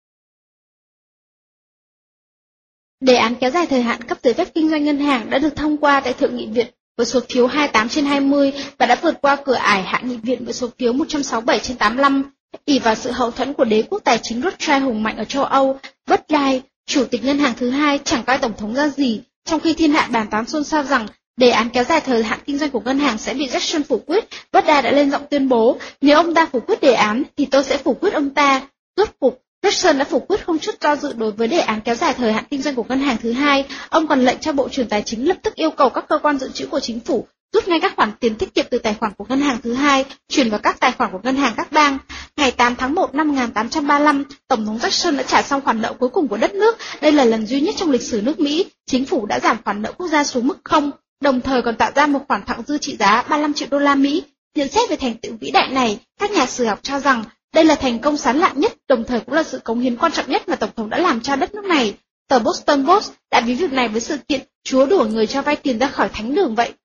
Speaker 1: Đề án kéo dài thời hạn cấp giấy phép kinh doanh ngân hàng đã được thông qua tại Thượng nghị viện với số phiếu hai mươi tám trên hai mươi và đã vượt qua cửa ải Hạ nghị viện với số phiếu một trăm sáu mươi bảy trên tám mươi lăm. ỷ vào sự hậu thuẫn của đế quốc tài chính Rothschild hùng mạnh ở châu Âu, Bud-Light, chủ tịch ngân hàng thứ hai, chẳng coi tổng thống ra gì, trong khi thiên hạ bàn tán xôn xao rằng đề án kéo dài thời hạn kinh doanh của ngân hàng sẽ bị Jackson phủ quyết. Bud-Light đã lên giọng tuyên bố, nếu ông ta phủ quyết đề án thì tôi sẽ phủ quyết ông ta. Rốt cuộc, Jackson đã phủ quyết không chút do dự đối với đề án kéo dài thời hạn kinh doanh của ngân hàng thứ hai. Ông còn lệnh cho Bộ trưởng Tài chính lập tức yêu cầu các cơ quan dự trữ của chính phủ rút ngay các khoản tiền tiết kiệm từ tài khoản của ngân hàng thứ hai, chuyển vào các tài khoản của ngân hàng các bang. Ngày tám tháng một năm một nghìn tám trăm ba mươi lăm, Tổng thống Jackson đã trả xong khoản nợ cuối cùng của đất nước. Đây là lần duy nhất trong lịch sử nước Mỹ, chính phủ đã giảm khoản nợ quốc gia xuống mức không, đồng thời còn tạo ra một khoản thặng dư trị giá ba mươi lăm triệu đô la Mỹ. Nhận xét về thành tựu vĩ đại này, các nhà sử học cho rằng đây là thành công sán lạn nhất, đồng thời cũng là sự cống hiến quan trọng nhất mà Tổng thống đã làm cho đất nước này. Tờ Boston Post đã ví việc này với sự kiện Chúa đuổi người cho vay tiền ra khỏi thánh đường vậy.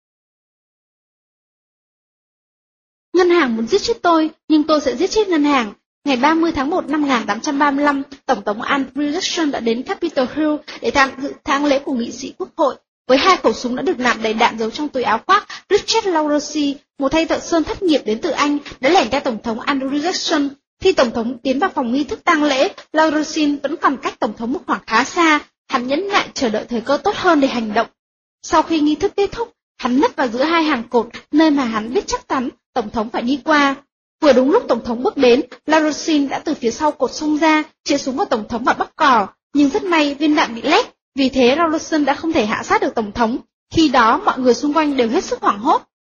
Speaker 1: Ngân hàng muốn giết chết tôi, nhưng tôi sẽ giết chết ngân hàng. Ngày ba mươi tháng một năm một nghìn tám trăm ba mươi lăm, Tổng thống Andrew Jackson đã đến Capitol Hill để tham dự tang lễ của nghị sĩ quốc hội. Với hai khẩu súng đã được nạp đầy đạn giấu trong túi áo khoác, Richard Lawrence, một tay thợ sơn thất nghiệp đến từ Anh, đã lẻn theo Tổng thống Andrew Jackson. Khi Tổng thống tiến vào phòng nghi thức tang lễ, Lawrence vẫn còn cách Tổng thống một khoảng khá xa. Hắn nhẫn nại chờ đợi thời cơ tốt hơn để hành động. Sau khi nghi thức kết thúc, hắn nấp vào giữa hai hàng cột, nơi mà hắn biết chắc chắn Tổng thống phải đi qua. Vừa đúng lúc Tổng thống bước đến, Lawrence đã từ phía sau cột xông ra, chĩa súng vào Tổng thống và bóp cò, nhưng rất may viên đạn bị lép, vì thế Lawrence đã không thể hạ sát được Tổng thống. Khi đó mọi người xung quanh đều hết sức hoảng hốt.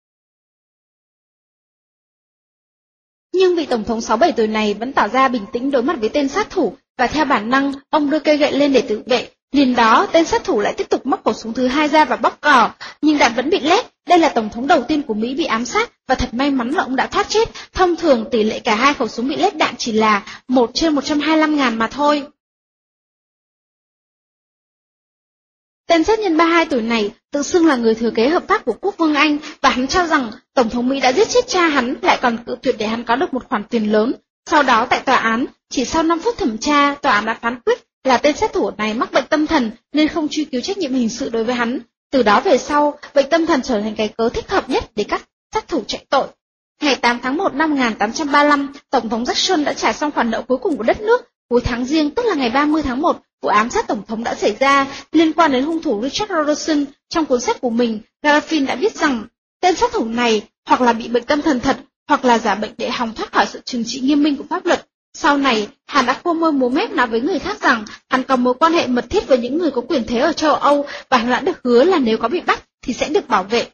Speaker 1: Nhưng vị Tổng thống sáu mươi bảy tuổi này vẫn tỏ ra bình tĩnh đối mặt với tên sát thủ, và theo bản năng, ông đưa cây gậy lên để tự vệ. Liền đó, tên sát thủ lại tiếp tục móc khẩu súng thứ hai ra và bóp cò, nhưng đạn vẫn bị lép. Đây là Tổng thống đầu tiên của Mỹ bị ám sát, và thật may mắn là ông đã thoát chết. Thông thường tỷ lệ cả hai khẩu súng bị lép đạn chỉ là một trên một trăm hai mươi lăm ngàn mà thôi. Tên sát nhân ba mươi hai tuổi này tự xưng là người thừa kế hợp pháp của quốc vương Anh, và hắn cho rằng Tổng thống Mỹ đã giết chết cha hắn, lại còn cự tuyệt để hắn có được một khoản tiền lớn. Sau đó tại tòa án, chỉ sau năm phút thẩm tra, tòa án đã phán quyết là tên sát thủ này mắc bệnh tâm thần nên không truy cứu trách nhiệm hình sự đối với hắn. Từ đó về sau, bệnh tâm thần trở thành cái cớ thích hợp nhất để các sát thủ chạy tội. Ngày tám tháng một năm một nghìn tám trăm ba mươi lăm, Tổng thống Jackson đã trả xong khoản nợ cuối cùng của đất nước. Cuối tháng Giêng, tức là ngày ba mươi tháng một, vụ ám sát Tổng thống đã xảy ra liên quan đến hung thủ Richard Lawrence. Trong cuốn sách của mình, Garfield đã viết rằng tên sát thủ này hoặc là bị bệnh tâm thần thật, hoặc là giả bệnh để hòng thoát khỏi sự trừng trị nghiêm minh của pháp luật. Sau này, hắn đã khua môi múa mép nói với người khác rằng hắn có mối quan hệ mật thiết với những người có quyền thế ở châu Âu và hắn đã được hứa là nếu có bị bắt thì sẽ được bảo vệ.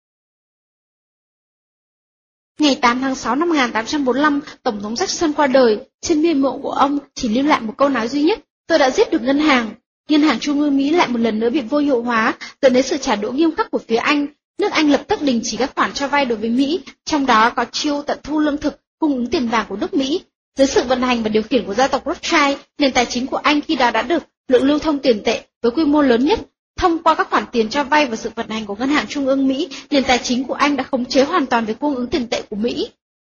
Speaker 1: Ngày tám tháng sáu năm một nghìn tám trăm bốn mươi lăm, Tổng thống Jackson qua đời. Trên bia mộ của ông chỉ lưu lại một câu nói duy nhất: "Tôi đã giết được ngân hàng." Ngân hàng Trung ương Mỹ lại một lần nữa bị vô hiệu hóa, dẫn đến sự trả đũa nghiêm khắc của phía Anh. Nước Anh lập tức đình chỉ các khoản cho vay đối với Mỹ, trong đó có chiêu tận thu lương thực, cung ứng tiền vàng của nước Mỹ. Dưới sự vận hành và điều khiển của gia tộc Rothschild, nền tài chính của Anh khi đó đã được lượng lưu thông tiền tệ với quy mô lớn nhất. Thông qua các khoản tiền cho vay và sự vận hành của Ngân hàng Trung ương Mỹ, nền tài chính của Anh đã khống chế hoàn toàn về cung ứng tiền tệ của Mỹ.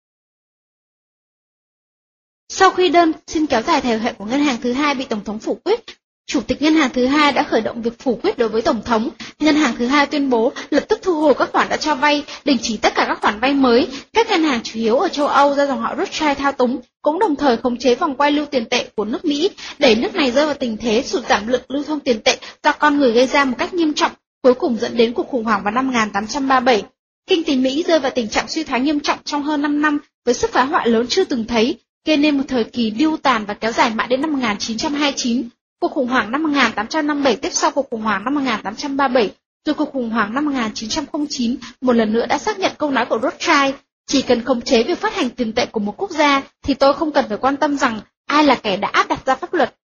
Speaker 1: Sau khi đơn xin kéo dài thời hạn của ngân hàng thứ hai bị Tổng thống phủ quyết, Chủ tịch ngân hàng thứ hai đã khởi động việc phủ quyết đối với Tổng thống. Ngân hàng thứ hai tuyên bố lập tức thu hồi các khoản đã cho vay, đình chỉ tất cả các khoản vay mới. Các ngân hàng chủ yếu ở châu Âu do dòng họ Rothschild thao túng cũng đồng thời khống chế vòng quay lưu tiền tệ của nước Mỹ, đẩy nước này rơi vào tình thế sụt giảm lực lưu thông tiền tệ do con người gây ra một cách nghiêm trọng, cuối cùng dẫn đến cuộc khủng hoảng vào năm một nghìn tám trăm ba mươi bảy. Kinh tế Mỹ rơi vào tình trạng suy thoái nghiêm trọng trong hơn năm năm với sức phá hoại lớn chưa từng thấy, gây nên một thời kỳ lưu tàn và kéo dài mãi đến năm một nghìn chín trăm hai mươi chín. Cuộc khủng hoảng năm một nghìn tám trăm năm mươi bảy tiếp sau cuộc khủng hoảng năm một nghìn tám trăm ba mươi bảy, rồi cuộc khủng hoảng năm một nghìn chín trăm lẻ chín một lần nữa đã xác nhận câu nói của Rothschild: chỉ cần khống chế việc phát hành tiền tệ của một quốc gia thì tôi không cần phải quan tâm rằng ai là kẻ đã áp đặt ra pháp luật.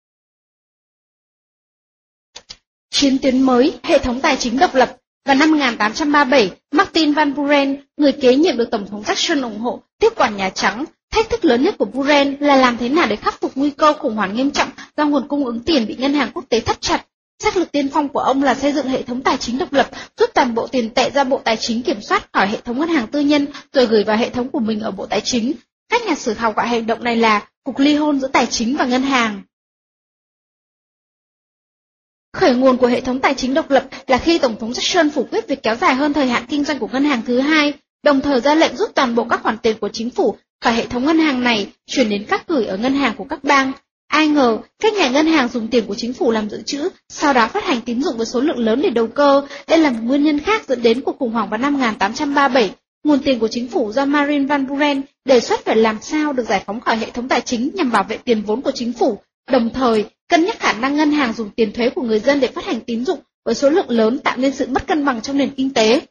Speaker 1: Chiến tuyến mới, hệ thống tài chính độc lập. Vào năm một nghìn tám trăm ba mươi bảy, Martin Van Buren, người kế nhiệm được Tổng thống Jackson ủng hộ, tiếp quản Nhà Trắng. Thách thức lớn nhất của Buren là làm thế nào để khắc phục nguy cơ khủng hoảng nghiêm trọng do nguồn cung ứng tiền bị ngân hàng quốc tế thắt chặt. Sách lược tiên phong của ông là xây dựng hệ thống tài chính độc lập, rút toàn bộ tiền tệ ra Bộ Tài chính kiểm soát khỏi hệ thống ngân hàng tư nhân, rồi gửi vào hệ thống của mình ở Bộ Tài chính. Các nhà sử học gọi hành động này là cuộc ly hôn giữa tài chính và ngân hàng. Khởi nguồn của hệ thống tài chính độc lập là khi Tổng thống Jackson phủ quyết việc kéo dài hơn thời hạn kinh doanh của ngân hàng thứ hai, đồng thời ra lệnh rút toàn bộ các khoản tiền của chính phủ khỏi hệ thống ngân hàng này, chuyển đến các gửi ở ngân hàng của các bang. Ai ngờ, các nhà ngân hàng dùng tiền của chính phủ làm dự trữ, sau đó phát hành tín dụng với số lượng lớn để đầu cơ. Đây là một nguyên nhân khác dẫn đến cuộc khủng hoảng vào năm một nghìn tám trăm ba mươi bảy. Nguồn tiền của chính phủ do Martin Van Buren đề xuất phải làm sao được giải phóng khỏi hệ thống tài chính nhằm bảo vệ tiền vốn của chính phủ, đồng thời cân nhắc khả năng ngân hàng dùng tiền thuế của người dân để phát hành tín dụng với số lượng lớn, tạo nên sự mất cân bằng trong nền kinh tế.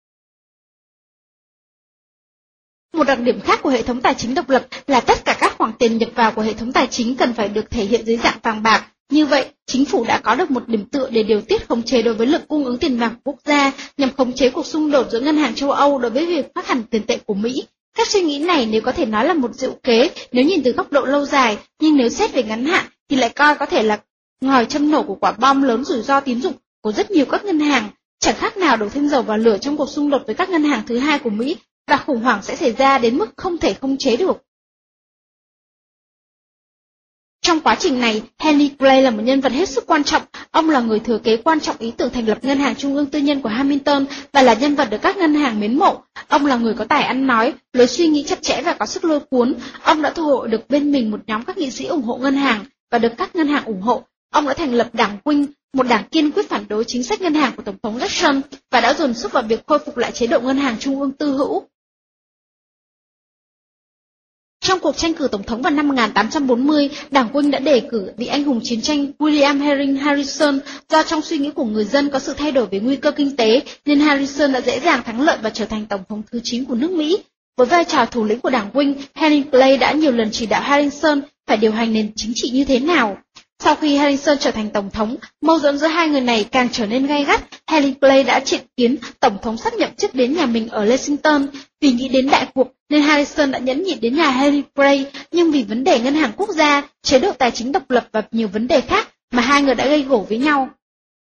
Speaker 1: Một đặc điểm khác của hệ thống tài chính độc lập là tất cả các khoản tiền nhập vào của hệ thống tài chính cần phải được thể hiện dưới dạng vàng bạc. Như vậy, chính phủ đã có được một điểm tựa để điều tiết khống chế đối với lực cung ứng tiền vàng của quốc gia, nhằm khống chế cuộc xung đột giữa ngân hàng châu Âu đối với việc phát hành tiền tệ của Mỹ. Các suy nghĩ này nếu có thể nói là một diệu kế nếu nhìn từ góc độ lâu dài, nhưng nếu xét về ngắn hạn thì lại coi có thể là ngòi châm nổ của quả bom lớn rủi ro tín dụng của rất nhiều các ngân hàng, chẳng khác nào đổ thêm dầu vào lửa trong cuộc xung đột với các ngân hàng thứ hai của Mỹ, và khủng hoảng sẽ xảy ra đến mức không thể khống chế được. Trong quá trình này, Henry Clay là một nhân vật hết sức quan trọng. Ông là người thừa kế quan trọng ý tưởng thành lập ngân hàng trung ương tư nhân của Hamilton và là nhân vật được các ngân hàng mến mộ. Ông là người có tài ăn nói, lối suy nghĩ chặt chẽ và có sức lôi cuốn. Ông đã thu hồi được bên mình một nhóm các nghị sĩ ủng hộ ngân hàng và được các ngân hàng ủng hộ. Ông đã thành lập Đảng Quinh, một đảng kiên quyết phản đối chính sách ngân hàng của Tổng thống Jackson và đã dồn sức vào việc khôi phục lại chế độ ngân hàng trung ương tư hữu. Trong cuộc tranh cử tổng thống vào năm một nghìn tám trăm bốn mươi, Đảng Quinh đã đề cử vị anh hùng chiến tranh William Henry Harrison. Do trong suy nghĩ của người dân có sự thay đổi về nguy cơ kinh tế, nên Harrison đã dễ dàng thắng lợi và trở thành tổng thống thứ chín của nước Mỹ. Với vai trò thủ lĩnh của Đảng Quinh, Henry Clay đã nhiều lần chỉ đạo Harrison phải điều hành nền chính trị như thế nào. Sau khi Harrison trở thành tổng thống, mâu thuẫn giữa hai người này càng trở nên gay gắt. Henry Clay đã triệu kiến tổng thống sắp nhậm chức đến nhà mình ở Lexington. Vì nghĩ đến đại cuộc nên Harrison đã nhẫn nhịn đến nhà Henry Clay, nhưng vì vấn đề ngân hàng quốc gia, chế độ tài chính độc lập và nhiều vấn đề khác mà hai người đã gây gổ với nhau.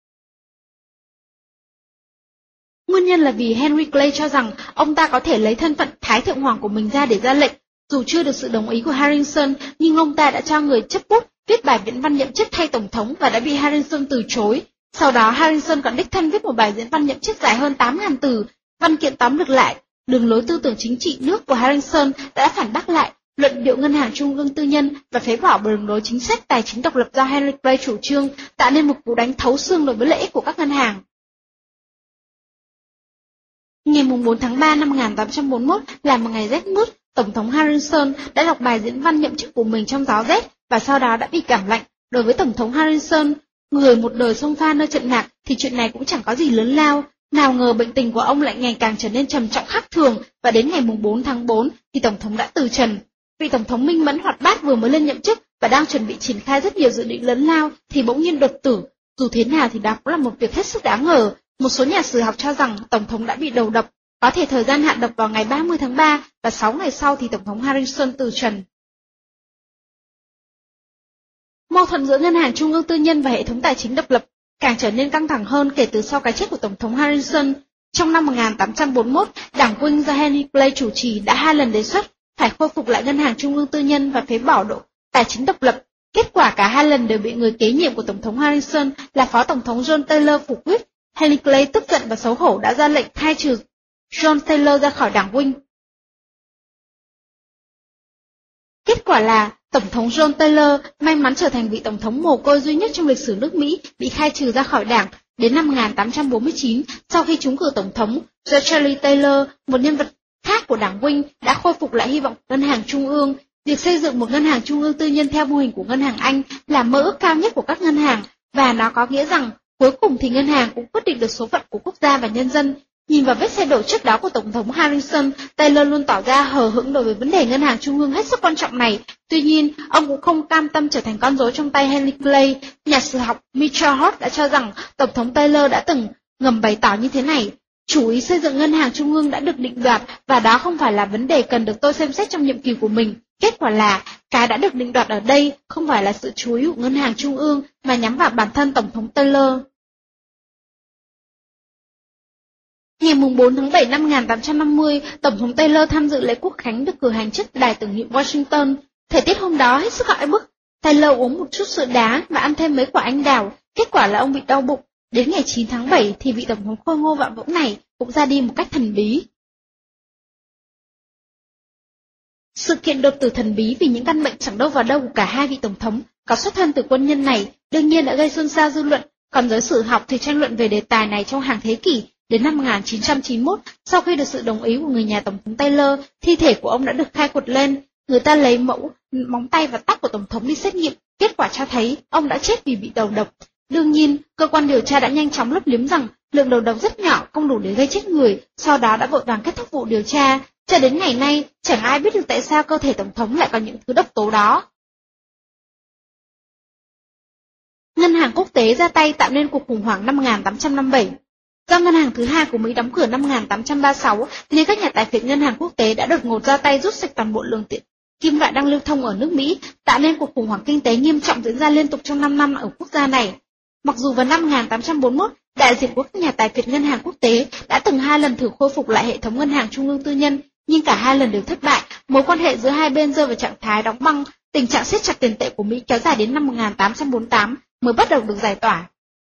Speaker 1: Nguyên nhân là vì Henry Clay cho rằng ông ta có thể lấy thân phận Thái Thượng Hoàng của mình ra để ra lệnh. Dù chưa được sự đồng ý của Harrison, nhưng ông ta đã cho người chấp bút viết bài diễn văn nhậm chức thay tổng thống và đã bị Harrison từ chối. Sau đó Harrison còn đích thân viết một bài diễn văn nhậm chức dài hơn tám nghìn từ. Văn kiện tóm lược lại đường lối tư tưởng chính trị nước của Harrison đã phản bác lại luận điệu ngân hàng trung ương tư nhân và phế bỏ đường lối chính sách tài chính độc lập do Henry Clay chủ trương, tạo nên một cú đánh thấu xương đối với lợi ích của các ngân hàng. Ngày bốn tháng ba năm một nghìn tám trăm bốn mươi mốt là một ngày rét mướt, Tổng thống Harrison đã đọc bài diễn văn nhậm chức của mình trong gió rét và sau đó đã bị cảm lạnh. Đối với Tổng thống Harrison, người một đời xông pha nơi trận mạc thì chuyện này cũng chẳng có gì lớn lao. Nào ngờ bệnh tình của ông lại ngày càng trở nên trầm trọng khác thường và đến ngày bốn tháng tư thì Tổng thống đã từ trần. Vị Tổng thống minh mẫn hoạt bát vừa mới lên nhậm chức và đang chuẩn bị triển khai rất nhiều dự định lớn lao thì bỗng nhiên đột tử. Dù thế nào thì đó cũng là một việc hết sức đáng ngờ. Một số nhà sử học cho rằng Tổng thống đã bị đầu độc, có thể thời gian hạ độc vào ngày ba mươi tháng ba và sáu ngày sau thì Tổng thống Harrison từ trần. Mâu thuẫn giữa ngân hàng trung ương tư nhân và hệ thống tài chính độc lập càng trở nên căng thẳng hơn kể từ sau cái chết của Tổng thống Harrison. Trong năm một nghìn tám trăm bốn mươi mốt, đảng Whig do Henry Clay chủ trì đã hai lần đề xuất phải khôi phục lại ngân hàng trung ương tư nhân và phế bỏ độ tài chính độc lập. Kết quả cả hai lần đều bị người kế nhiệm của Tổng thống Harrison là Phó Tổng thống John Taylor phủ quyết. Henry Clay tức giận và xấu hổ đã ra lệnh khai trừ John Taylor ra khỏi đảng Whig. Kết quả là Tổng thống John Taylor may mắn trở thành vị tổng thống mồ côi duy nhất trong lịch sử nước Mỹ bị khai trừ ra khỏi đảng. Đến năm một nghìn tám trăm bốn mươi chín, sau khi trúng cử tổng thống, Zachary Taylor, một nhân vật khác của đảng Whig, đã khôi phục lại hy vọng ngân hàng trung ương. Việc xây dựng một ngân hàng trung ương tư nhân theo mô hình của ngân hàng Anh là mơ ước cao nhất của các ngân hàng, và nó có nghĩa rằng cuối cùng thì ngân hàng cũng quyết định được số phận của quốc gia và nhân dân. Nhìn vào vết xe đổ trước đó của Tổng thống Harrison, Taylor luôn tỏ ra hờ hững đối với vấn đề ngân hàng trung ương hết sức quan trọng này. Tuy nhiên, ông cũng không cam tâm trở thành con rối trong tay Henry Clay. Nhà sử học Mitchell Hort đã cho rằng Tổng thống Taylor đã từng ngầm bày tỏ như thế này: chủ ý xây dựng ngân hàng trung ương đã được định đoạt và đó không phải là vấn đề cần được tôi xem xét trong nhiệm kỳ của mình. Kết quả là, cái đã được định đoạt ở đây không phải là sự chú ý của ngân hàng trung ương mà nhắm vào bản thân Tổng thống Taylor. Ngày bốn tháng bảy năm một nghìn tám trăm năm mươi, Tổng thống Taylor tham dự lễ quốc khánh được cử hành trước đài tưởng niệm Washington. Thời tiết hôm đó hết sức oi bức. Taylor uống một chút sữa đá và ăn thêm mấy quả anh đào. Kết quả là ông bị đau bụng. Đến ngày chín tháng bảy thì vị Tổng thống khôi ngô vạm vỡ này cũng ra đi một cách thần bí. Sự kiện đột tử thần bí vì những căn bệnh chẳng đâu vào đâu của cả hai vị Tổng thống có xuất thân từ quân nhân này đương nhiên đã gây xôn xao dư luận, còn giới sử học thì tranh luận về đề tài này trong hàng thế kỷ. Đến năm một nghìn chín trăm chín mươi mốt, sau khi được sự đồng ý của người nhà Tổng thống Taylor, thi thể của ông đã được khai quật lên. Người ta lấy mẫu móng tay và tóc của Tổng thống đi xét nghiệm, kết quả cho thấy ông đã chết vì bị đầu độc. Đương nhiên, cơ quan điều tra đã nhanh chóng lấp liếm rằng lượng đầu độc rất nhỏ, không đủ để gây chết người, sau đó đã vội vàng kết thúc vụ điều tra. Cho đến ngày nay, chẳng ai biết được tại sao cơ thể Tổng thống lại có những thứ độc tố đó. Ngân hàng quốc tế ra tay tạo nên cuộc khủng hoảng năm một nghìn tám trăm năm mươi bảy. Do ngân hàng thứ hai của Mỹ đóng cửa năm một nghìn tám trăm ba mươi sáu, nên các nhà tài phiệt ngân hàng quốc tế đã đột ngột ra tay rút sạch toàn bộ lượng tiền kim loại đang lưu thông ở nước Mỹ, tạo nên cuộc khủng hoảng kinh tế nghiêm trọng diễn ra liên tục trong năm năm ở quốc gia này. Mặc dù vào năm một nghìn tám trăm bốn mươi mốt, đại diện của các nhà tài phiệt ngân hàng quốc tế đã từng hai lần thử khôi phục lại hệ thống ngân hàng trung ương tư nhân, nhưng cả hai lần đều thất bại. Mối quan hệ giữa hai bên rơi vào trạng thái đóng băng, tình trạng siết chặt tiền tệ của Mỹ kéo dài đến năm một nghìn tám trăm bốn mươi tám mới bắt đầu được giải tỏa.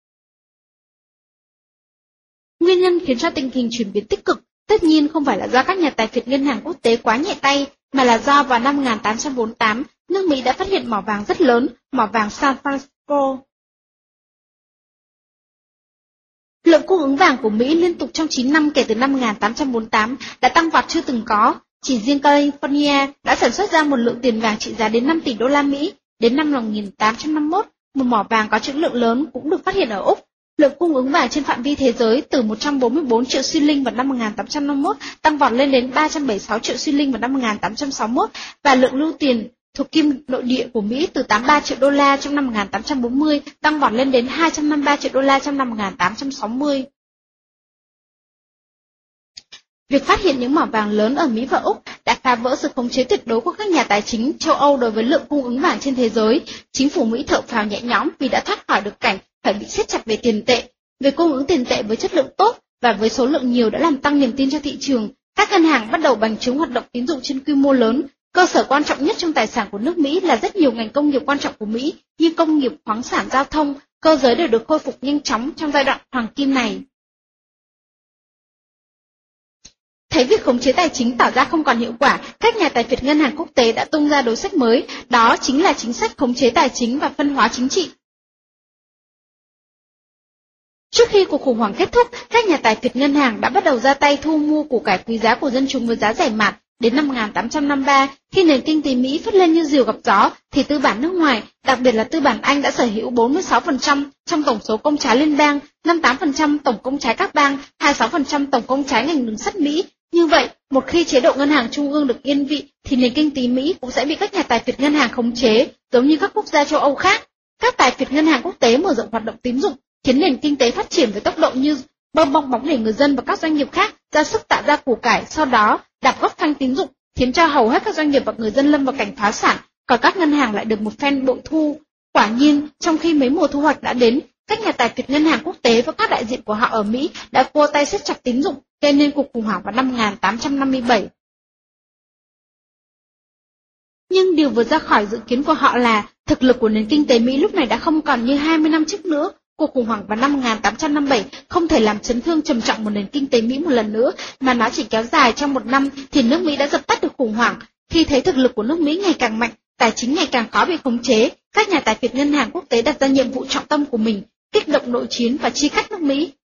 Speaker 1: Nguyên nhân khiến cho tình hình chuyển biến tích cực tất nhiên không phải là do các nhà tài phiệt ngân hàng quốc tế quá nhẹ tay, mà là do vào năm một nghìn tám trăm bốn mươi tám, nước Mỹ đã phát hiện mỏ vàng rất lớn, mỏ vàng San Francisco. Lượng cung ứng vàng của Mỹ liên tục trong chín năm kể từ năm một nghìn tám trăm bốn mươi tám đã tăng vọt chưa từng có. Chỉ riêng California đã sản xuất ra một lượng tiền vàng trị giá đến năm tỷ đô la Mỹ. Đến năm một nghìn tám trăm năm mươi mốt, một mỏ vàng có trữ lượng lớn cũng được phát hiện ở Úc. Lượng cung ứng vàng trên phạm vi thế giới từ một trăm bốn mươi bốn triệu xi linh vào năm một nghìn tám trăm năm mươi mốt tăng vọt lên đến ba trăm bảy mươi sáu triệu xi linh vào năm một nghìn tám trăm sáu mươi mốt, và lượng lưu tiền thuộc kim nội địa của Mỹ từ tám mươi ba triệu đô la trong năm một nghìn tám trăm bốn mươi tăng vọt lên đến hai trăm năm mươi ba triệu đô la trong năm một nghìn tám trăm sáu mươi. Việc phát hiện những mỏ vàng lớn ở Mỹ và Úc đã phá vỡ sự khống chế tuyệt đối của các nhà tài chính châu Âu đối với lượng cung ứng vàng trên thế giới. Chính phủ Mỹ thở phào nhẹ nhõm vì đã thoát khỏi được cảnh phải bị siết chặt về tiền tệ. Về cung ứng tiền tệ với chất lượng tốt và với số lượng nhiều đã làm tăng niềm tin cho thị trường. Các ngân hàng bắt đầu bành trướng hoạt động tín dụng trên quy mô lớn. Cơ sở quan trọng nhất trong tài sản của nước Mỹ là rất nhiều ngành công nghiệp quan trọng của Mỹ như công nghiệp, khoáng sản, giao thông, cơ giới đều được khôi phục nhanh chóng trong giai đoạn hoàng kim này. Thấy việc khống chế tài chính tỏ ra không còn hiệu quả, các nhà tài phiệt ngân hàng quốc tế đã tung ra đối sách mới, đó chính là chính sách khống chế tài chính và phân hóa chính trị. Trước khi cuộc khủng hoảng kết thúc, các nhà tài phiệt ngân hàng đã bắt đầu ra tay thu mua củ cải quý giá của dân chúng với giá rẻ mạt. Đến năm một nghìn tám trăm năm mươi ba, khi nền kinh tế Mỹ phất lên như diều gặp gió, thì tư bản nước ngoài, đặc biệt là tư bản Anh đã sở hữu bốn mươi sáu phần trăm trong tổng số công trái liên bang, năm mươi tám phần trăm tổng công trái các bang, hai mươi sáu phần trăm tổng công trái ngành đường sắt Mỹ. Như vậy, một khi chế độ ngân hàng trung ương được yên vị, thì nền kinh tế Mỹ cũng sẽ bị các nhà tài phiệt ngân hàng khống chế, giống như các quốc gia châu Âu khác. Các tài phiệt ngân hàng quốc tế mở rộng hoạt động tín dụng, khiến nền kinh tế phát triển với tốc độ như bơm bong bóng để người dân và các doanh nghiệp khác ra sức tạo ra củ cải, sau đó đạp gốc phanh tín dụng, khiến cho hầu hết các doanh nghiệp và người dân lâm vào cảnh phá sản, còn các ngân hàng lại được một phen bội thu. Quả nhiên, trong khi mấy mùa thu hoạch đã đến, các nhà tài phiệt ngân hàng quốc tế và các đại diện của họ ở Mỹ đã cua tay siết chặt tín dụng, gây nên cuộc khủng hoảng vào năm một nghìn tám trăm năm mươi bảy. Nhưng điều vượt ra khỏi dự kiến của họ là thực lực của nền kinh tế Mỹ lúc này đã không còn như hai mươi năm trước nữa. Cuộc khủng hoảng vào năm một nghìn tám trăm năm mươi bảy không thể làm chấn thương trầm trọng một nền kinh tế Mỹ một lần nữa, mà nó chỉ kéo dài trong một năm thì nước Mỹ đã dập tắt được khủng hoảng. Khi thấy thực lực của nước Mỹ ngày càng mạnh, tài chính ngày càng khó bị khống chế, các nhà tài phiệt ngân hàng quốc tế đặt ra nhiệm vụ trọng tâm của mình, kích động nội chiến và chia cắt nước Mỹ.